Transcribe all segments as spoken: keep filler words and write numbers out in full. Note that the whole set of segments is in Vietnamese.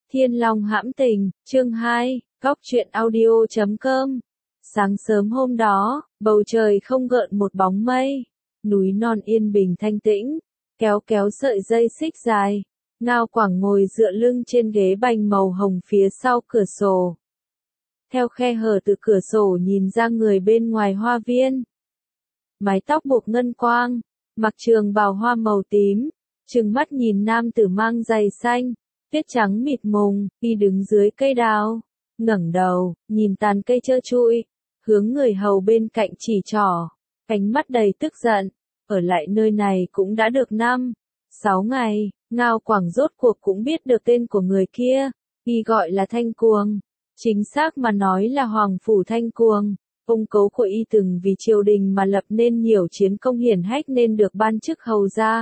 Thiên Long hãm tình, chương hai, góc truyện audio chấm com. Sáng sớm hôm đó, bầu trời không gợn một bóng mây, núi non yên bình thanh tĩnh, kéo kéo sợi dây xích dài. Ngao Quảng ngồi dựa lưng trên ghế bành màu hồng phía sau cửa sổ. Theo khe hở từ cửa sổ nhìn ra người bên ngoài hoa viên. Mái tóc buộc ngân quang, mặc trường bào hoa màu tím, trừng mắt nhìn nam tử mang giày xanh, tuyết trắng mịt mùng, đi đứng dưới cây đào, ngẩng đầu, nhìn tàn cây trơ trụi, hướng người hầu bên cạnh chỉ trỏ, ánh mắt đầy tức giận, ở lại nơi này cũng đã được năm, sáu ngày, Ngao Quảng rốt cuộc cũng biết được tên của người kia, y gọi là Thanh Cuồng, chính xác mà nói là Hoàng Phủ Thanh Cuồng. Ông cố của y từng vì triều đình mà lập nên nhiều chiến công hiển hách nên được ban chức hầu gia.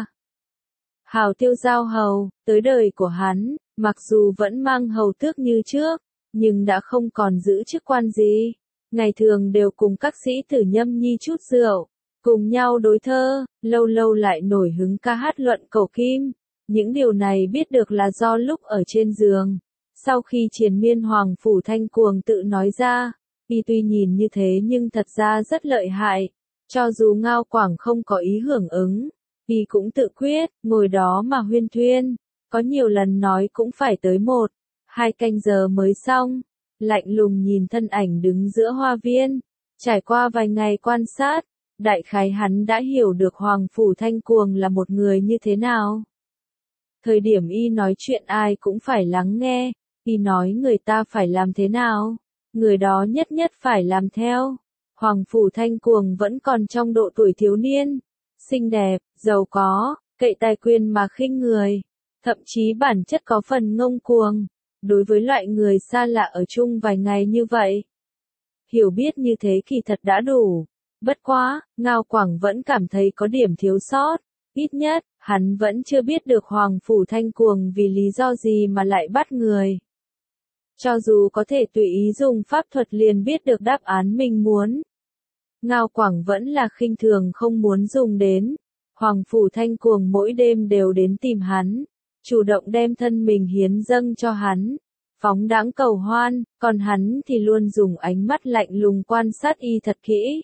Hào Tiêu Giao hầu, tới đời của hắn, mặc dù vẫn mang hầu tước như trước, nhưng đã không còn giữ chức quan gì. Ngày thường đều cùng các sĩ tử nhâm nhi chút rượu, cùng nhau đối thơ, lâu lâu lại nổi hứng ca hát luận cổ kim. Những điều này biết được là do lúc ở trên giường. Sau khi triền miên Hoàng Phủ Thanh Cuồng tự nói ra, y tuy nhìn như thế nhưng thật ra rất lợi hại. Cho dù Ngao Quảng không có ý hưởng ứng, y cũng tự quyết, ngồi đó mà huyên thuyên. Có nhiều lần nói cũng phải tới một, hai canh giờ mới xong. Lạnh lùng nhìn thân ảnh đứng giữa hoa viên. Trải qua vài ngày quan sát, đại khái hắn đã hiểu được Hoàng Phủ Thanh Cuồng là một người như thế nào. Thời điểm y nói chuyện ai cũng phải lắng nghe, y nói người ta phải làm thế nào, người đó nhất nhất phải làm theo. Hoàng Phủ Thanh Cuồng vẫn còn trong độ tuổi thiếu niên, xinh đẹp, giàu có, cậy tài quyền mà khinh người, thậm chí bản chất có phần ngông cuồng. Đối với loại người xa lạ ở chung vài ngày như vậy, hiểu biết như thế kỳ thật đã đủ. Bất quá, Ngao Quảng vẫn cảm thấy có điểm thiếu sót, ít nhất, hắn vẫn chưa biết được Hoàng Phủ Thanh Cuồng vì lý do gì mà lại bắt người. Cho dù có thể tùy ý dùng pháp thuật liền biết được đáp án mình muốn, Ngao Quảng vẫn là khinh thường không muốn dùng đến. Hoàng Phủ Thanh Cuồng mỗi đêm đều đến tìm hắn, chủ động đem thân mình hiến dâng cho hắn, phóng đãng cầu hoan, còn hắn thì luôn dùng ánh mắt lạnh lùng quan sát y thật kỹ.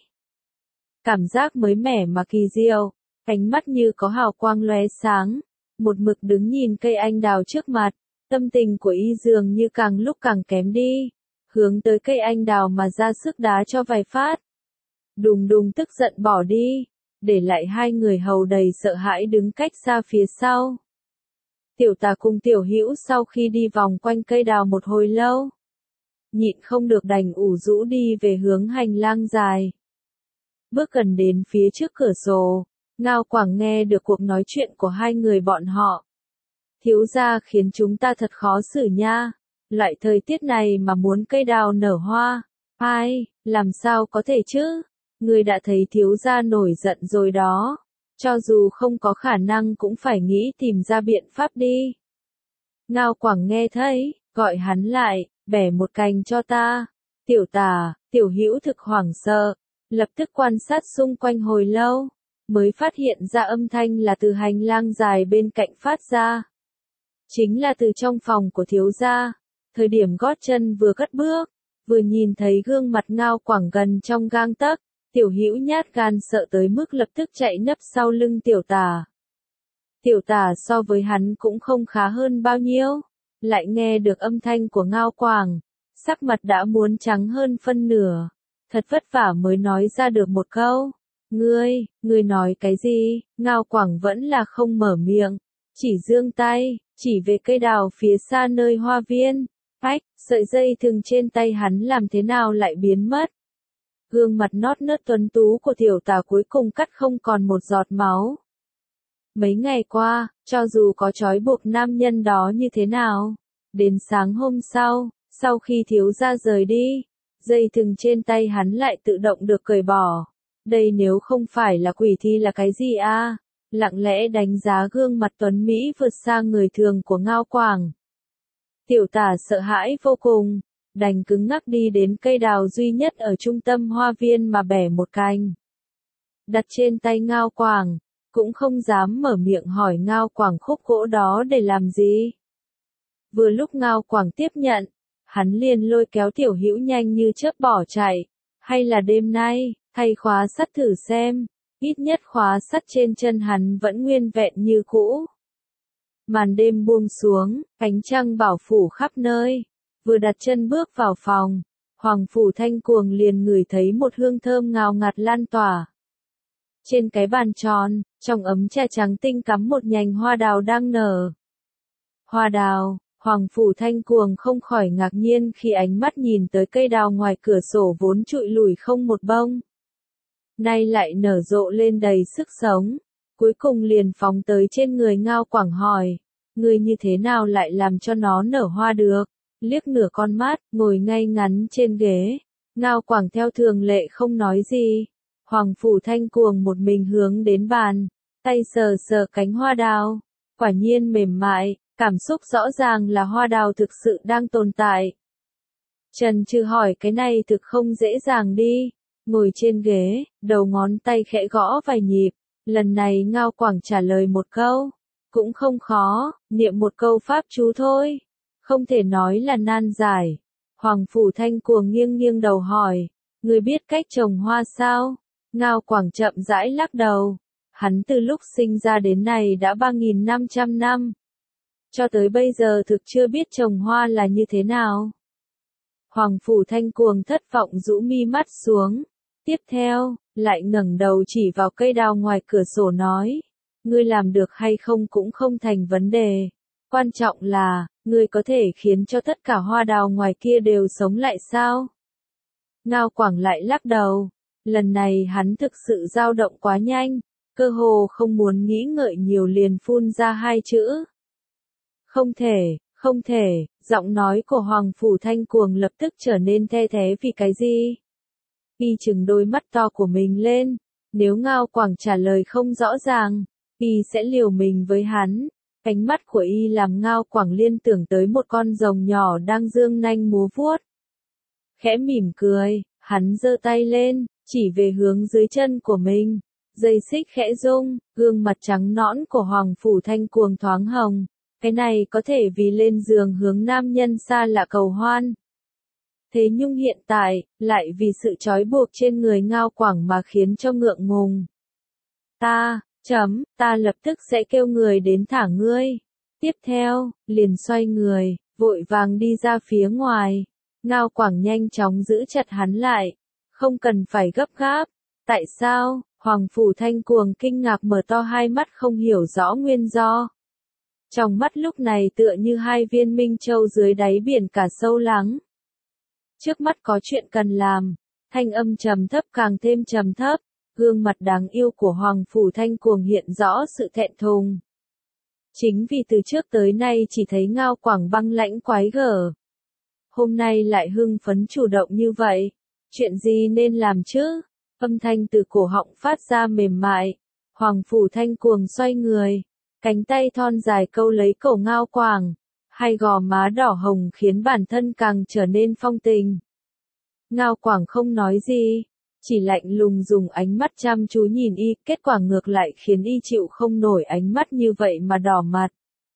Cảm giác mới mẻ mà kỳ diệu, ánh mắt như có hào quang lóe sáng, một mực đứng nhìn cây anh đào trước mặt, tâm tình của y dường như càng lúc càng kém đi, hướng tới cây anh đào mà ra sức đá cho vài phát. Đùng đùng tức giận bỏ đi, để lại hai người hầu đầy sợ hãi đứng cách xa phía sau. Tiểu Tà cùng Tiểu Hữu sau khi đi vòng quanh cây đào một hồi lâu, nhịn không được đành ủ rũ đi về hướng hành lang dài. Bước gần đến phía trước cửa sổ, Ngao Quảng nghe được cuộc nói chuyện của hai người bọn họ. Thiếu gia khiến chúng ta thật khó xử nha, loại thời tiết này mà muốn cây đào nở hoa, ai, làm sao có thể chứ? Người đã thấy thiếu gia nổi giận rồi đó, cho dù không có khả năng cũng phải nghĩ tìm ra biện pháp đi. Ngao Quảng nghe thấy, gọi hắn lại, bẻ một cành cho ta. Tiểu Tà, Tiểu Hữu thực hoảng sợ, lập tức quan sát xung quanh hồi lâu, mới phát hiện ra âm thanh là từ hành lang dài bên cạnh phát ra. Chính là từ trong phòng của thiếu gia. Thời điểm gót chân vừa cất bước, vừa nhìn thấy gương mặt Ngao Quảng gần trong gang tấc, Tiểu Hữu nhát gan sợ tới mức lập tức chạy nấp sau lưng Tiểu Tà. Tiểu Tà so với hắn cũng không khá hơn bao nhiêu, lại nghe được âm thanh của Ngao Quảng, sắc mặt đã muốn trắng hơn phân nửa, thật vất vả mới nói ra được một câu. Ngươi, ngươi nói cái gì? Ngao Quảng vẫn là không mở miệng, chỉ giương tay, chỉ về cây đào phía xa nơi hoa viên. Ách, sợi dây thừng trên tay hắn làm thế nào lại biến mất? Gương mặt nót nớt tuấn tú của Tiểu Tà cuối cùng cắt không còn một giọt máu. Mấy ngày qua, cho dù có trói buộc nam nhân đó như thế nào, đến sáng hôm sau, sau khi thiếu gia rời đi, dây thừng trên tay hắn lại tự động được cởi bỏ. Đây nếu không phải là quỷ thì là cái gì a? À? Lặng lẽ đánh giá gương mặt tuấn Mỹ vượt xa người thường của Ngao Quảng. Tiểu Tà sợ hãi vô cùng, đành cứng ngắc đi đến cây đào duy nhất ở trung tâm hoa viên mà bẻ một cành. Đặt trên tay Ngao Quảng, cũng không dám mở miệng hỏi Ngao Quảng khúc gỗ đó để làm gì. Vừa lúc Ngao Quảng tiếp nhận, hắn liền lôi kéo Tiểu Hữu nhanh như chớp bỏ chạy. Hay là đêm nay, thay khóa sắt thử xem, ít nhất khóa sắt trên chân hắn vẫn nguyên vẹn như cũ. Màn đêm buông xuống, ánh trăng bảo phủ khắp nơi. Vừa đặt chân bước vào phòng, Hoàng Phủ Thanh Cuồng liền ngửi thấy một hương thơm ngào ngạt lan tỏa. Trên cái bàn tròn, trong ấm trà trắng tinh cắm một nhành hoa đào đang nở. Hoa đào, Hoàng Phủ Thanh Cuồng không khỏi ngạc nhiên khi ánh mắt nhìn tới cây đào ngoài cửa sổ vốn trụi lùi không một bông. Nay lại nở rộ lên đầy sức sống, cuối cùng liền phóng tới trên người Ngao Quảng hỏi, người như thế nào lại làm cho nó nở hoa được? Liếc nửa con mắt, ngồi ngay ngắn trên ghế, Ngao Quảng theo thường lệ không nói gì. Hoàng Phủ Thanh Cuồng một mình hướng đến bàn, tay sờ sờ cánh hoa đào, quả nhiên mềm mại, cảm xúc rõ ràng là hoa đào thực sự đang tồn tại. Trần Trừ hỏi cái này thực không dễ dàng đi, ngồi trên ghế, đầu ngón tay khẽ gõ vài nhịp, lần này Ngao Quảng trả lời một câu, cũng không khó, niệm một câu pháp chú thôi, không thể nói là nan giải. Hoàng Phủ Thanh Cuồng nghiêng nghiêng đầu hỏi, người biết cách trồng hoa sao? Ngao Quảng chậm rãi lắc đầu, hắn từ lúc sinh ra đến nay đã ba nghìn năm trăm năm. Cho tới bây giờ thực chưa biết trồng hoa là như thế nào. Hoàng Phủ Thanh Cuồng thất vọng rũ mi mắt xuống, tiếp theo, lại ngẩng đầu chỉ vào cây đào ngoài cửa sổ nói, ngươi làm được hay không cũng không thành vấn đề, quan trọng là, ngươi có thể khiến cho tất cả hoa đào ngoài kia đều sống lại sao? Ngao Quảng lại lắc đầu, lần này hắn thực sự dao động quá nhanh, cơ hồ không muốn nghĩ ngợi nhiều liền phun ra hai chữ. Không thể, không thể, giọng nói của Hoàng Phủ Thanh Cuồng lập tức trở nên the thế vì cái gì? Y chừng đôi mắt to của mình lên, nếu Ngao Quảng trả lời không rõ ràng, Y sẽ liều mình với hắn. Ánh mắt của Y làm Ngao Quảng liên tưởng tới một con rồng nhỏ đang dương nanh múa vuốt. Khẽ mỉm cười, hắn giơ tay lên, chỉ về hướng dưới chân của mình. Dây xích khẽ rung, gương mặt trắng nõn của Hoàng Phủ Thanh Cuồng thoáng hồng. Cái này có thể vì lên giường hướng nam nhân xa lạ cầu hoan. Thế nhưng hiện tại, lại vì sự trói buộc trên người Ngao Quảng mà khiến cho ngượng ngùng. Ta, chấm, ta lập tức sẽ kêu người đến thả ngươi. Tiếp theo, liền xoay người, vội vàng đi ra phía ngoài. Ngao Quảng nhanh chóng giữ chặt hắn lại. Không cần phải gấp gáp. Tại sao? Hoàng Phủ Thanh Cuồng kinh ngạc mở to hai mắt không hiểu rõ nguyên do. Trong mắt lúc này tựa như hai viên minh châu dưới đáy biển cả sâu lắng. Trước mắt có chuyện cần làm, thanh âm trầm thấp càng thêm trầm thấp, gương mặt đáng yêu của Hoàng Phủ Thanh Cuồng hiện rõ sự thẹn thùng. Chính vì từ trước tới nay chỉ thấy Ngao Quảng băng lãnh quái gở. Hôm nay lại hưng phấn chủ động như vậy, chuyện gì nên làm chứ? Âm thanh từ cổ họng phát ra mềm mại, Hoàng Phủ Thanh Cuồng xoay người, cánh tay thon dài câu lấy cổ Ngao Quảng. Hai gò má đỏ hồng khiến bản thân càng trở nên phong tình. Ngao Quảng không nói gì, chỉ lạnh lùng dùng ánh mắt chăm chú nhìn Y, kết quả ngược lại khiến Y chịu không nổi ánh mắt như vậy mà đỏ mặt.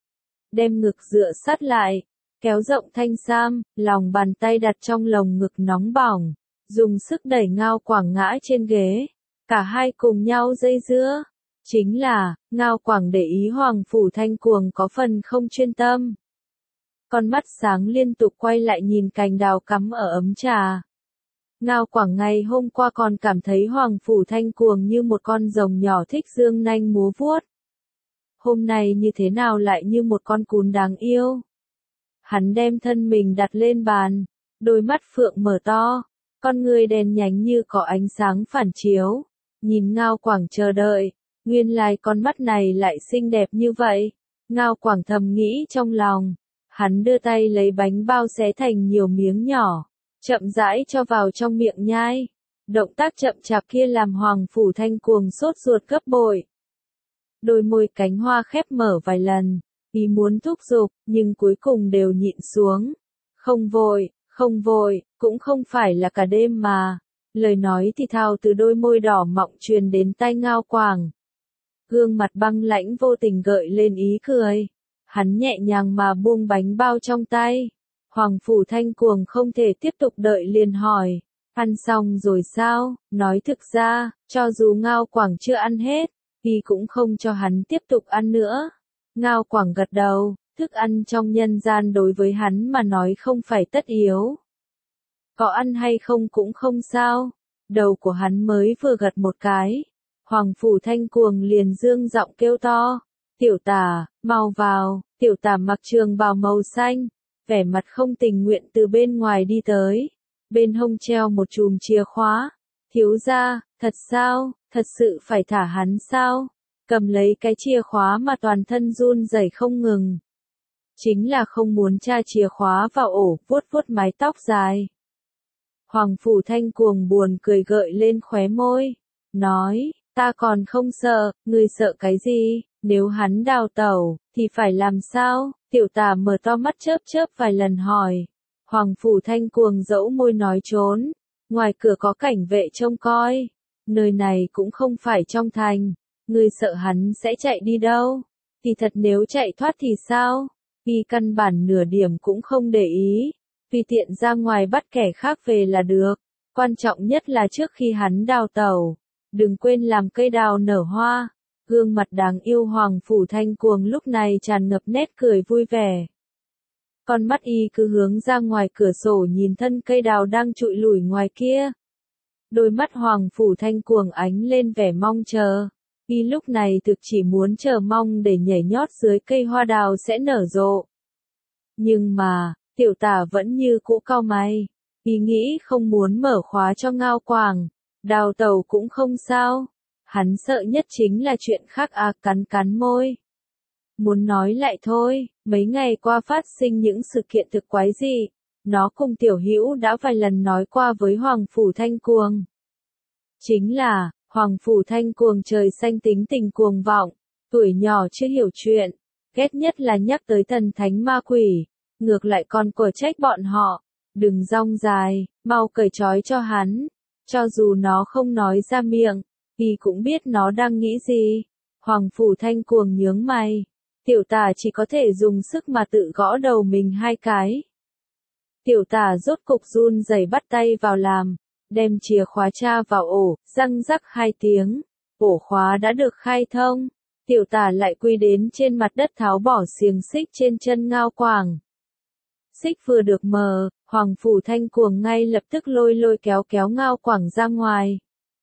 Đem ngực dựa sát lại, kéo rộng thanh sam, lòng bàn tay đặt trong lồng ngực nóng bỏng, dùng sức đẩy Ngao Quảng ngã trên ghế, cả hai cùng nhau dây dưa. Chính là, Ngao Quảng để ý Hoàng Phủ Thanh Cuồng có phần không chuyên tâm. Con mắt sáng liên tục quay lại nhìn cành đào cắm ở ấm trà. Ngao Quảng ngày hôm qua còn cảm thấy Hoàng Phủ Thanh Cuồng như một con rồng nhỏ thích dương nanh múa vuốt. Hôm nay như thế nào lại như một con cún đáng yêu. Hắn đem thân mình đặt lên bàn, đôi mắt phượng mở to, con người đen nhánh như có ánh sáng phản chiếu. Nhìn Ngao Quảng chờ đợi, nguyên lai con mắt này lại xinh đẹp như vậy. Ngao Quảng thầm nghĩ trong lòng. Hắn đưa tay lấy bánh bao xé thành nhiều miếng nhỏ, chậm rãi cho vào trong miệng nhai. Động tác chậm chạp kia làm Hoàng Phủ Thanh Cuồng sốt ruột gấp bội. Đôi môi cánh hoa khép mở vài lần, ý muốn thúc giục, nhưng cuối cùng đều nhịn xuống. Không vội, không vội, cũng không phải là cả đêm mà. Lời nói thì thào từ đôi môi đỏ mọng truyền đến tai Ngao Quảng. Gương mặt băng lãnh vô tình gợi lên ý cười. Hắn nhẹ nhàng mà buông bánh bao trong tay. Hoàng Phủ Thanh Cuồng không thể tiếp tục đợi liền hỏi, ăn xong rồi sao? Nói thực ra, cho dù Ngao Quảng chưa ăn hết, y cũng không cho hắn tiếp tục ăn nữa. Ngao Quảng gật đầu, thức ăn trong nhân gian đối với hắn mà nói không phải tất yếu. Có ăn hay không cũng không sao. Đầu của hắn mới vừa gật một cái. Hoàng Phủ Thanh Cuồng liền dương giọng kêu to. Tiểu Tả, mau vào. Tiểu Tả mặc trường bào màu xanh, vẻ mặt không tình nguyện từ bên ngoài đi tới. Bên hông treo một chùm chìa khóa. Thiếu gia, thật sao, thật sự phải thả hắn sao? Cầm lấy cái chìa khóa mà toàn thân run rẩy không ngừng. Chính là không muốn tra chìa khóa vào ổ, vuốt vuốt mái tóc dài. Hoàng Phủ Thanh Cuồng buồn cười gợi lên khóe môi. Nói, ta còn không sợ, ngươi sợ cái gì? Nếu hắn đào tẩu, thì phải làm sao? Tiểu Tả mở to mắt chớp chớp vài lần hỏi. Hoàng Phủ Thanh Cuồng dẫu môi nói trốn. Ngoài cửa có cảnh vệ trông coi. Nơi này cũng không phải trong thành. Ngươi sợ hắn sẽ chạy đi đâu? Thì thật nếu chạy thoát thì sao? Y căn bản nửa điểm cũng không để ý. Tùy tiện ra ngoài bắt kẻ khác về là được. Quan trọng nhất là trước khi hắn đào tẩu, đừng quên làm cây đào nở hoa. Gương mặt đáng yêu Hoàng Phủ Thanh Cuồng lúc này tràn ngập nét cười vui vẻ. Con mắt y cứ hướng ra ngoài cửa sổ nhìn thân cây đào đang trụi lủi ngoài kia. Đôi mắt Hoàng Phủ Thanh Cuồng ánh lên vẻ mong chờ. Y lúc này thực chỉ muốn chờ mong để nhảy nhót dưới cây hoa đào sẽ nở rộ. Nhưng mà, Tiểu Tả vẫn như cũ cau mày. Y nghĩ không muốn mở khóa cho Ngao Quảng. Đào tẩu cũng không sao. Hắn sợ nhất chính là chuyện khác à, cắn cắn môi. Muốn nói lại thôi, mấy ngày qua phát sinh những sự kiện thực quái dị. Nó cùng Tiểu Hữu đã vài lần nói qua với Hoàng Phủ Thanh Cuồng. Chính là, Hoàng Phủ Thanh Cuồng trời xanh tính tình cuồng vọng, tuổi nhỏ chưa hiểu chuyện, ghét nhất là nhắc tới thần thánh ma quỷ, ngược lại còn quở trách bọn họ, đừng rong dài, mau cởi trói cho hắn, cho dù nó không nói ra miệng, thì cũng biết nó đang nghĩ gì. Hoàng Phủ Thanh Cuồng nhướng mày, Tiểu Tả chỉ có thể dùng sức mà tự gõ đầu mình hai cái. Tiểu Tả rốt cục run rẩy bắt tay vào làm. Đem chìa khóa tra vào ổ, răng rắc hai tiếng, ổ khóa đã được khai thông. Tiểu Tả lại quy đến trên mặt đất tháo bỏ xiềng xích trên chân Ngao Quảng. Xích vừa được mở, Hoàng Phủ Thanh Cuồng ngay lập tức lôi lôi kéo kéo Ngao Quảng ra ngoài.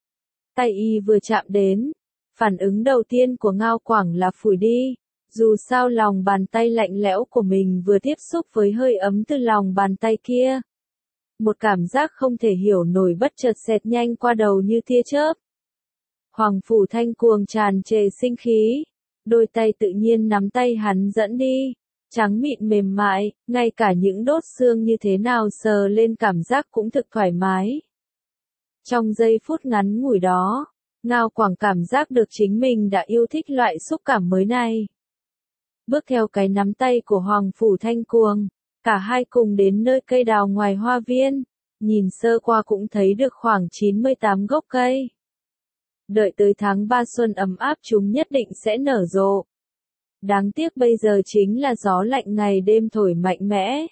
Tay y vừa chạm đến, phản ứng đầu tiên của Ngao Quảng là phủi đi. Dù sao lòng bàn tay lạnh lẽo của mình vừa tiếp xúc với hơi ấm từ lòng bàn tay kia. Một cảm giác không thể hiểu nổi bất chợt xẹt nhanh qua đầu như tia chớp. Hoàng Phủ Thanh Cuồng tràn trề sinh khí, đôi tay tự nhiên nắm tay hắn dẫn đi, trắng mịn mềm mại, ngay cả những đốt xương như thế nào sờ lên cảm giác cũng thực thoải mái. Trong giây phút ngắn ngủi đó, Ngao Quảng cảm giác được chính mình đã yêu thích loại xúc cảm mới này. Bước theo cái nắm tay của Hoàng Phủ Thanh Cuồng, cả hai cùng đến nơi cây đào ngoài hoa viên, nhìn sơ qua cũng thấy được khoảng chín mươi tám gốc cây. Đợi tới tháng ba xuân ấm áp chúng nhất định sẽ nở rộ. Đáng tiếc bây giờ chính là gió lạnh ngày đêm thổi mạnh mẽ.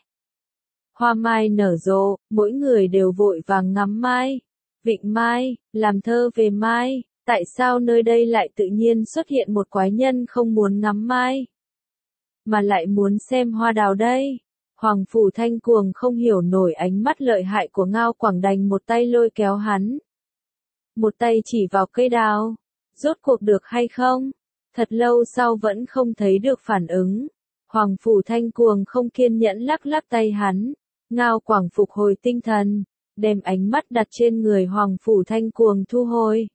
Hoa mai nở rộ, mỗi người đều vội vàng ngắm mai. Vịnh mai, làm thơ về mai, tại sao nơi đây lại tự nhiên xuất hiện một quái nhân không muốn ngắm mai, mà lại muốn xem hoa đào đây? Hoàng Phủ Thanh Cuồng không hiểu nổi ánh mắt lợi hại của Ngao Quảng, đành một tay lôi kéo hắn. Một tay chỉ vào cây đào. Rốt cuộc được hay không? Thật lâu sau vẫn không thấy được phản ứng. Hoàng Phủ Thanh Cuồng không kiên nhẫn lắc lắc tay hắn. Ngao Quảng phục hồi tinh thần, đem ánh mắt đặt trên người Hoàng Phủ Thanh Cuồng thu hồi.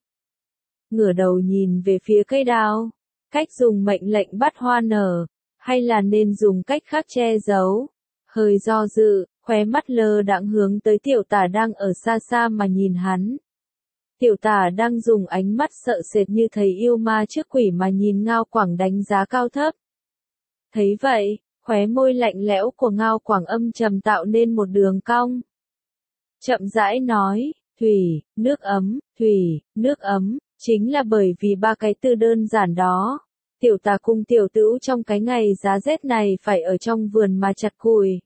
Ngửa đầu nhìn về phía cây đào. Cách dùng mệnh lệnh bắt hoa nở, hay là nên dùng cách khác che giấu? Hơi do dự, khóe mắt lơ đãng hướng tới Tiểu Tả đang ở xa xa mà nhìn hắn. Tiểu Tả đang dùng ánh mắt sợ sệt như thấy yêu ma trước quỷ mà nhìn Ngao Quảng đánh giá cao thấp. Thấy vậy, khóe môi lạnh lẽo của Ngao Quảng âm trầm tạo nên một đường cong. Chậm rãi nói, thủy, nước ấm, thủy, nước ấm, chính là bởi vì ba cái từ đơn giản đó. Tiểu tà cùng tiểu tữu trong cái ngày giá rét này phải ở trong vườn mà chặt củi.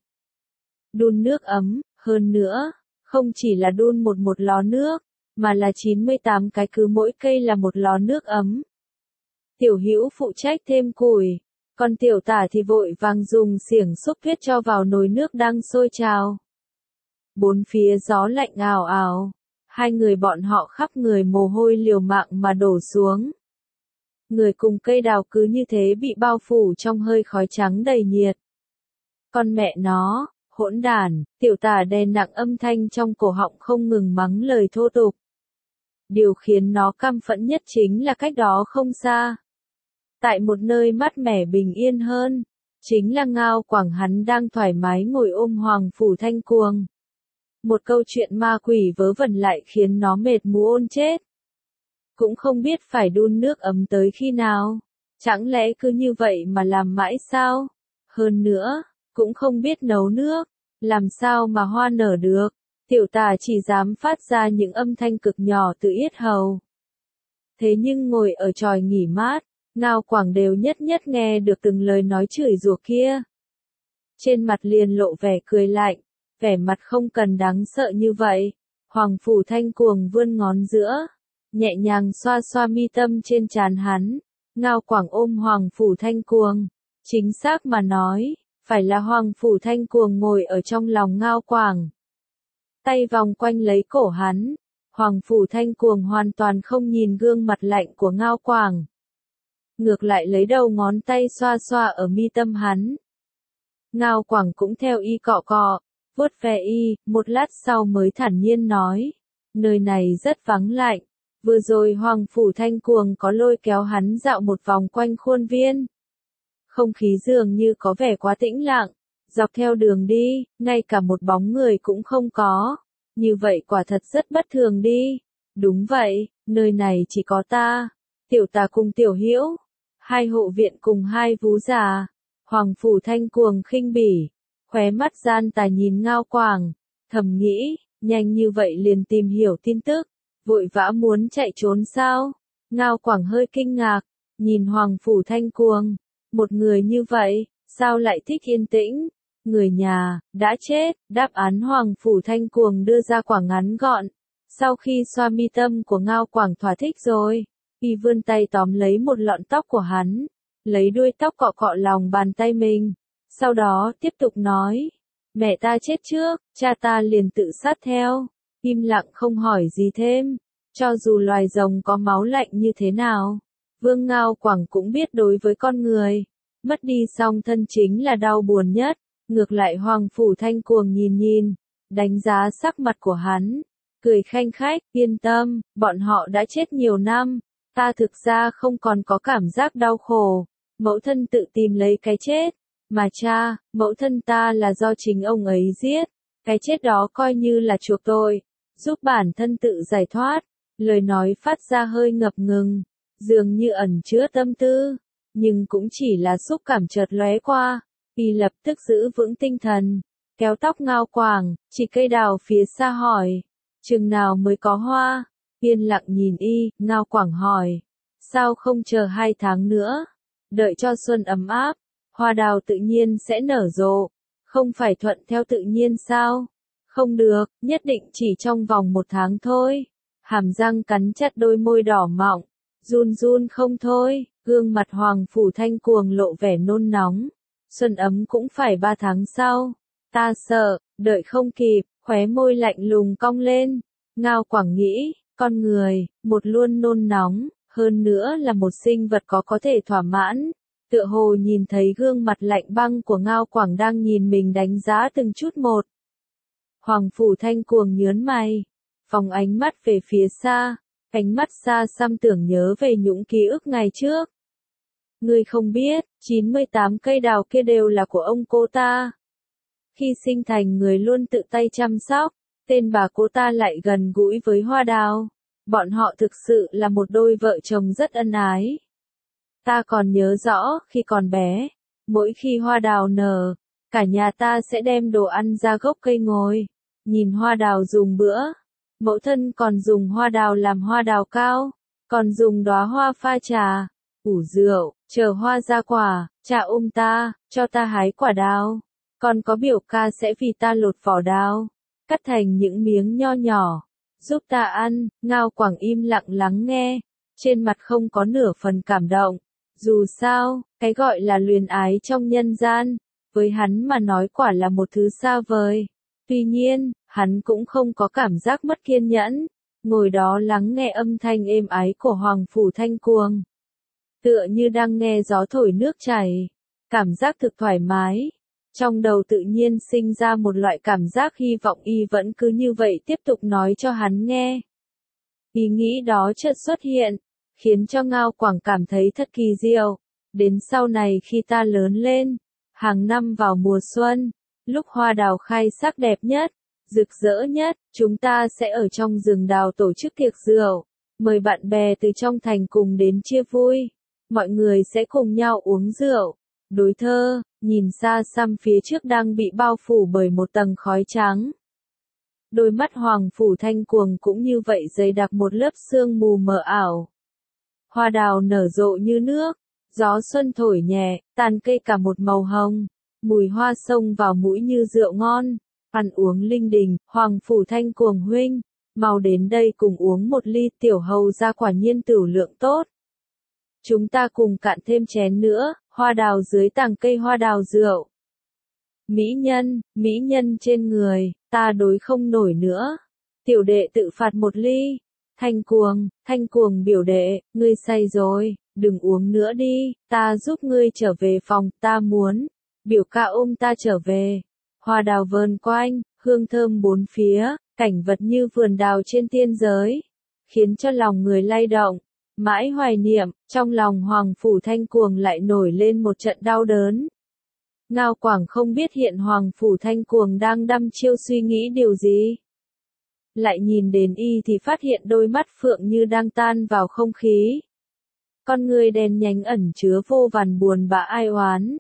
Đun nước ấm, hơn nữa, không chỉ là đun một một lò nước, mà là chín mươi tám cái cứ mỗi cây là một lò nước ấm. Tiểu Hữu phụ trách thêm củi, còn tiểu tả thì vội vàng dùng xiềng xúc tuyết cho vào nồi nước đang sôi trào. Bốn phía gió lạnh ào ào, hai người bọn họ khắp người mồ hôi liều mạng mà đổ xuống. Người cùng cây đào cứ như thế bị bao phủ trong hơi khói trắng đầy nhiệt. Con mẹ nó, hỗn đản, tiểu tả đè nặng âm thanh trong cổ họng không ngừng mắng lời thô tục. Điều khiến nó căm phẫn nhất chính là cách đó không xa. Tại một nơi mát mẻ bình yên hơn, chính là Ngao Quảng hắn đang thoải mái ngồi ôm Hoàng Phủ Thanh Cuồng. Một câu chuyện ma quỷ vớ vẩn lại khiến nó mệt mú ôn chết. Cũng không biết phải đun nước ấm tới khi nào, chẳng lẽ cứ như vậy mà làm mãi sao? Hơn nữa, cũng không biết nấu nước, làm sao mà hoa nở được, tiểu tà chỉ dám phát ra những âm thanh cực nhỏ từ yết hầu. Thế nhưng ngồi ở chòi nghỉ mát, Ngao Quảng đều nhất nhất nghe được từng lời nói chửi rủa kia. Trên mặt liền lộ vẻ cười lạnh, vẻ mặt không cần đáng sợ như vậy. Hoàng Phủ Thanh Cuồng vươn ngón giữa, nhẹ nhàng xoa xoa mi tâm trên trán hắn. Ngao Quảng ôm Hoàng Phủ Thanh Cuồng, chính xác mà nói, phải là Hoàng Phủ Thanh Cuồng ngồi ở trong lòng Ngao Quảng. Tay vòng quanh lấy cổ hắn, Hoàng Phủ Thanh Cuồng hoàn toàn không nhìn gương mặt lạnh của Ngao Quảng. Ngược lại lấy đầu ngón tay xoa xoa ở mi tâm hắn. Ngao Quảng cũng theo y cọ cọ, vuốt ve y, một lát sau mới thản nhiên nói, nơi này rất vắng lạnh, vừa rồi Hoàng Phủ Thanh Cuồng có lôi kéo hắn dạo một vòng quanh khuôn viên. Không khí dường như có vẻ quá tĩnh lặng, dọc theo đường đi, ngay cả một bóng người cũng không có, như vậy quả thật rất bất thường đi. Đúng vậy, nơi này chỉ có ta, tiểu tà cùng tiểu Hữu, hai hộ viện cùng hai vú già. Hoàng Phủ Thanh Cuồng khinh bỉ, khóe mắt gian tà nhìn Ngao Quảng, thầm nghĩ, nhanh như vậy liền tìm hiểu tin tức, vội vã muốn chạy trốn sao? Ngao Quảng hơi kinh ngạc, nhìn Hoàng Phủ Thanh Cuồng, một người như vậy, sao lại thích yên tĩnh? Người nhà, đã chết, đáp án Hoàng Phủ Thanh Cuồng đưa ra quả ngắn gọn. Sau khi xoa mi tâm của Ngao Quảng thỏa thích rồi, y vươn tay tóm lấy một lọn tóc của hắn, lấy đuôi tóc cọ cọ lòng bàn tay mình, sau đó tiếp tục nói, mẹ ta chết trước, cha ta liền tự sát theo, im lặng không hỏi gì thêm, cho dù loài rồng có máu lạnh như thế nào, Vương Ngao Quảng cũng biết đối với con người, mất đi song thân chính là đau buồn nhất. Ngược lại Hoàng Phủ Thanh Cuồng nhìn nhìn, đánh giá sắc mặt của hắn, cười khanh khách, yên tâm, bọn họ đã chết nhiều năm, ta thực ra không còn có cảm giác đau khổ, mẫu thân tự tìm lấy cái chết, mà cha, mẫu thân ta là do chính ông ấy giết, cái chết đó coi như là chuộc tội, giúp bản thân tự giải thoát, lời nói phát ra hơi ngập ngừng, dường như ẩn chứa tâm tư, nhưng cũng chỉ là xúc cảm chợt lóe qua. Y lập tức giữ vững tinh thần, kéo tóc Ngao Quảng, chỉ cây đào phía xa hỏi, chừng nào mới có hoa? Yên lặng nhìn y, Ngao Quảng hỏi, sao không chờ hai tháng nữa, đợi cho xuân ấm áp, hoa đào tự nhiên sẽ nở rộ, không phải thuận theo tự nhiên sao? Không được, nhất định chỉ trong vòng một tháng thôi. Hàm răng cắn chặt đôi môi đỏ mọng, run run không thôi, gương mặt Hoàng Phủ Thanh Cuồng lộ vẻ nôn nóng. Xuân ấm cũng phải ba tháng sau. Ta sợ, đợi không kịp, khóe môi lạnh lùng cong lên. Ngao Quảng nghĩ, con người, một luôn nôn nóng, hơn nữa là một sinh vật có có thể thỏa mãn. Tựa hồ nhìn thấy gương mặt lạnh băng của Ngao Quảng đang nhìn mình đánh giá từng chút một. Hoàng Phủ Thanh Cuồng nhớn mày, phóng ánh mắt về phía xa, ánh mắt xa xăm tưởng nhớ về những ký ức ngày trước. Ngươi không biết, chín mươi tám cây đào kia đều là của ông cô ta. Khi sinh thành người luôn tự tay chăm sóc, tên bà cô ta lại gần gũi với hoa đào. Bọn họ thực sự là một đôi vợ chồng rất ân ái. Ta còn nhớ rõ, khi còn bé, mỗi khi hoa đào nở, cả nhà ta sẽ đem đồ ăn ra gốc cây ngồi, nhìn hoa đào dùng bữa. Mẫu thân còn dùng hoa đào làm hoa đào cao, còn dùng đóa hoa pha trà, ủ rượu, chờ hoa ra quả, cha ôm ta, cho ta hái quả đào. Còn có biểu ca sẽ vì ta lột vỏ đào, cắt thành những miếng nho nhỏ, giúp ta ăn. Ngao Quảng im lặng lắng nghe, trên mặt không có nửa phần cảm động. Dù sao, cái gọi là luyến ái trong nhân gian, với hắn mà nói quả là một thứ xa vời. Tuy nhiên, hắn cũng không có cảm giác mất kiên nhẫn, ngồi đó lắng nghe âm thanh êm ái của Hoàng Phủ Thanh Cuồng. Tựa như đang nghe gió thổi nước chảy, cảm giác thực thoải mái. Trong đầu tự nhiên sinh ra một loại cảm giác hy vọng y vẫn cứ như vậy tiếp tục nói cho hắn nghe. Ý nghĩ đó chợt xuất hiện, khiến cho Ngao Quảng cảm thấy thật kỳ diệu. Đến sau này khi ta lớn lên, hàng năm vào mùa xuân, lúc hoa đào khai sắc đẹp nhất, rực rỡ nhất, chúng ta sẽ ở trong rừng đào tổ chức tiệc rượu, mời bạn bè từ trong thành cùng đến chia vui. Mọi người sẽ cùng nhau uống rượu, đối thơ, nhìn xa xăm phía trước đang bị bao phủ bởi một tầng khói trắng. Đôi mắt Hoàng Phủ Thanh Cuồng cũng như vậy dày đặc một lớp sương mù mờ ảo. Hoa đào nở rộ như nước, gió xuân thổi nhẹ, tàn cây cả một màu hồng, mùi hoa xông vào mũi như rượu ngon. Ăn uống linh đình, Hoàng Phủ Thanh Cuồng huynh, mau đến đây cùng uống một ly, tiểu hầu ra quả nhiên tửu lượng tốt. Chúng ta cùng cạn thêm chén nữa, hoa đào dưới tàng cây hoa đào rượu. Mỹ nhân, mỹ nhân trên người, ta đối không nổi nữa. Tiểu đệ tự phạt một ly. Thanh Cuồng, Thanh Cuồng biểu đệ, ngươi say rồi, đừng uống nữa đi, ta giúp ngươi trở về phòng, ta muốn. Biểu ca ôm ta trở về. Hoa đào vờn quanh, hương thơm bốn phía, cảnh vật như vườn đào trên tiên giới, khiến cho lòng người lay động. Mãi hoài niệm, trong lòng Hoàng Phủ Thanh Cuồng lại nổi lên một trận đau đớn. Ngao Quảng không biết hiện Hoàng Phủ Thanh Cuồng đang đăm chiêu suy nghĩ điều gì. Lại nhìn đến y thì phát hiện đôi mắt phượng như đang tan vào không khí. Con người đen nhánh ẩn chứa vô vàn buồn bã ai oán.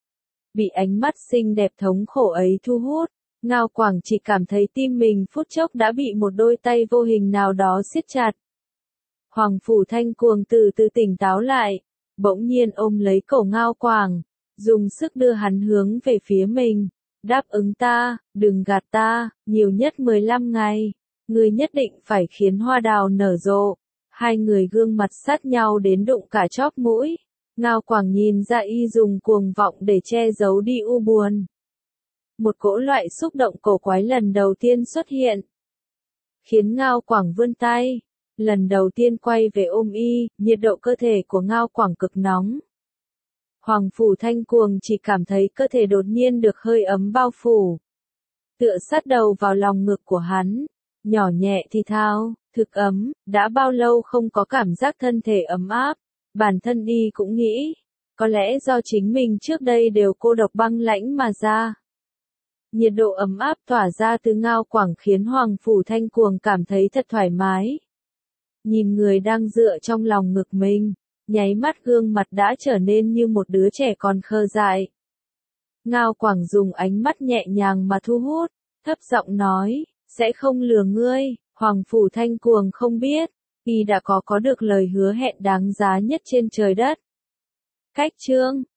Bị ánh mắt xinh đẹp thống khổ ấy thu hút, Ngao Quảng chỉ cảm thấy tim mình phút chốc đã bị một đôi tay vô hình nào đó siết chặt. Hoàng Phủ Thanh Cuồng từ từ tỉnh táo lại, bỗng nhiên ôm lấy cổ Ngao Quảng, dùng sức đưa hắn hướng về phía mình. Đáp ứng ta, đừng gạt ta, nhiều nhất mười lăm ngày, ngươi nhất định phải khiến hoa đào nở rộ. Hai người gương mặt sát nhau đến đụng cả chóp mũi. Ngao Quảng nhìn ra y dùng cuồng vọng để che giấu đi u buồn. Một cỗ loại xúc động cổ quái lần đầu tiên xuất hiện, khiến Ngao Quảng vươn tay, lần đầu tiên quay về ôm y. Nhiệt độ cơ thể của Ngao Quảng cực nóng. Hoàng Phủ Thanh Cuồng chỉ cảm thấy cơ thể đột nhiên được hơi ấm bao phủ, tựa sát đầu vào lòng ngực của hắn, nhỏ nhẹ thì thào, thực ấm. Đã bao lâu không có cảm giác thân thể ấm áp. Bản thân y cũng nghĩ, có lẽ do chính mình trước đây đều cô độc băng lãnh mà ra. Nhiệt độ ấm áp tỏa ra từ Ngao Quảng khiến Hoàng Phủ Thanh Cuồng cảm thấy thật thoải mái. Nhìn người đang dựa trong lòng ngực mình, nháy mắt gương mặt đã trở nên như một đứa trẻ còn khờ dại. Ngao Quảng dùng ánh mắt nhẹ nhàng mà thu hút, thấp giọng nói, sẽ không lừa ngươi. Hoàng Phủ Thanh Cuồng không biết, y đã có có được lời hứa hẹn đáng giá nhất trên trời đất. Cách chương